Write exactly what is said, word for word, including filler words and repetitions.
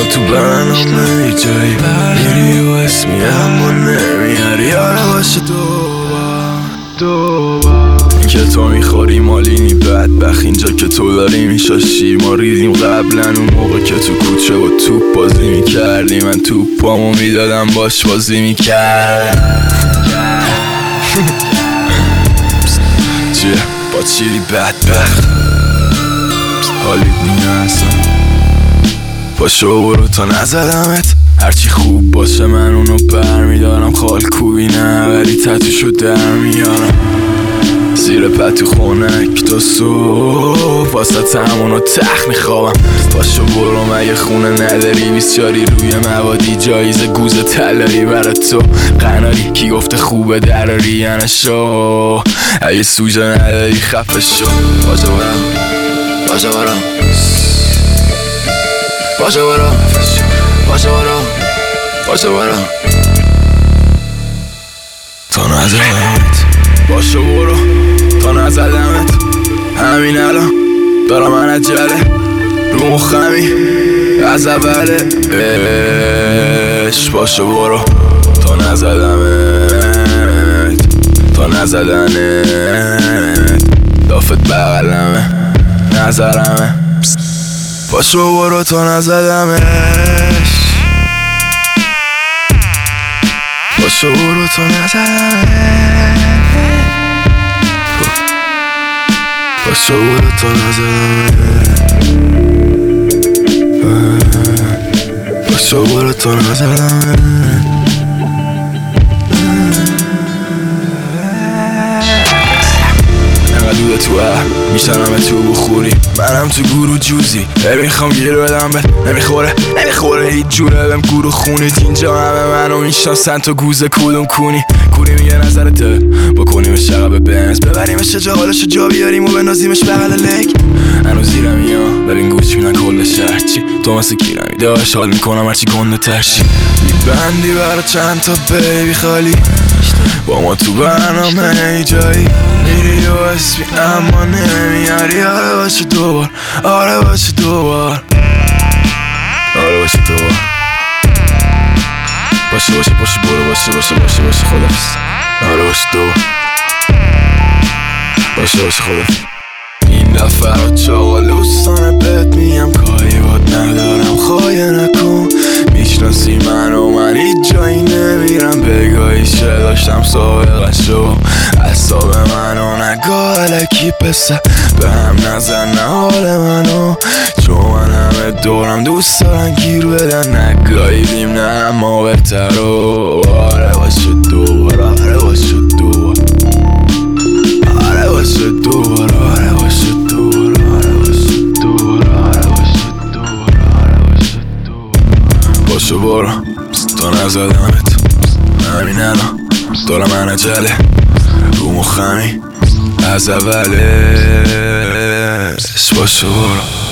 تو برنامه ای جایی میری و اسمی اما نمیاری یاره باشه دوبار دوبار این که تو میخوری مالینی بدبخت اینجا که تو داری میشاشی ما ریدیم قبلا اون موقع که تو کوچه و توپ بازی میکردی من توپامو میدادم باش بازی میکردم چیه با چیری بدبخت حالیت نیه اصلا پاشو برو تا نزدمت هرچی خوب باشه من اونو بر میدارم خال کوبی نه ولی تتوشو در میارم زیر پتو خونک تا صبح واسه همونو تخت میخوابم پاشو برو مگه خونه نداری بیسیاری روی موادی جایزه گوز تلایی برای تو قناری کی گفته خوبه دراری یعنی شو اگه سوژه نداری خفه شو پاشو برم پاشو برم پاشو برم پاشو برم پاشو برم تا نزدمت پاشو برو تا نزدمت همین الان دارم من عجله رو مخمی از اوله اش پاشو برو تا نزدمت تا نزدنت دافت بغلمه نظرمه پاشو برو تا نزدمش پاشو برو تا نزدمش پاشو برو تا نزدمش پاشو برو تا نزدمش دود تو اه میشنم تو بخوری منم تو گورو جوزی نمیخوام گیر بدم بهت نمیخوره نمیخوره هیچ جوره بهم گورو خونید اینجا همه منو میشناسن تو گوزه کدوم کونی کونی میگه نظرته بکنیمش عقب بنز ببریمش جا حالشو جا بیاریم و بنازیمش بغل لک هنوز زیرم یا ببین گوش میدن کل شهر چی تو مثل گیرمی داشت حال میکنم هرچی گنده ترشی میبندی برا چند تا بیبی خالی با ما تو برنامه ای جایی میری و اسمی اما نمیاری آره باشه دوبار آره باشه دوبار آره باشه دوبار باشه باشه باشه برو باشه باشه باشه باشه خدافز آره باشه دوبار باشه باشه خدافز این دفعه رو چاقالوستانه بهت میگم کاری باد ندارم خواهی نکن میشناسی من و من هیچ جایی نمیرم بگاهیشه داشتم سابقشو اصاب منو نگاه لکی پسه به هم نزن نه حال منو چون من همه دورم دوست دارن گیر بدن نگاهیدیم نه اما بهتر و آره باشه دوبار آره باشه دوبار آره باشه دوبار آره باشه دوبار آره باشه دوبار آره باشه دوبار آره باشه دوبار باشو برو تا نزدمت همین الان دارم من عجله رو مخمی از اولش باشو برو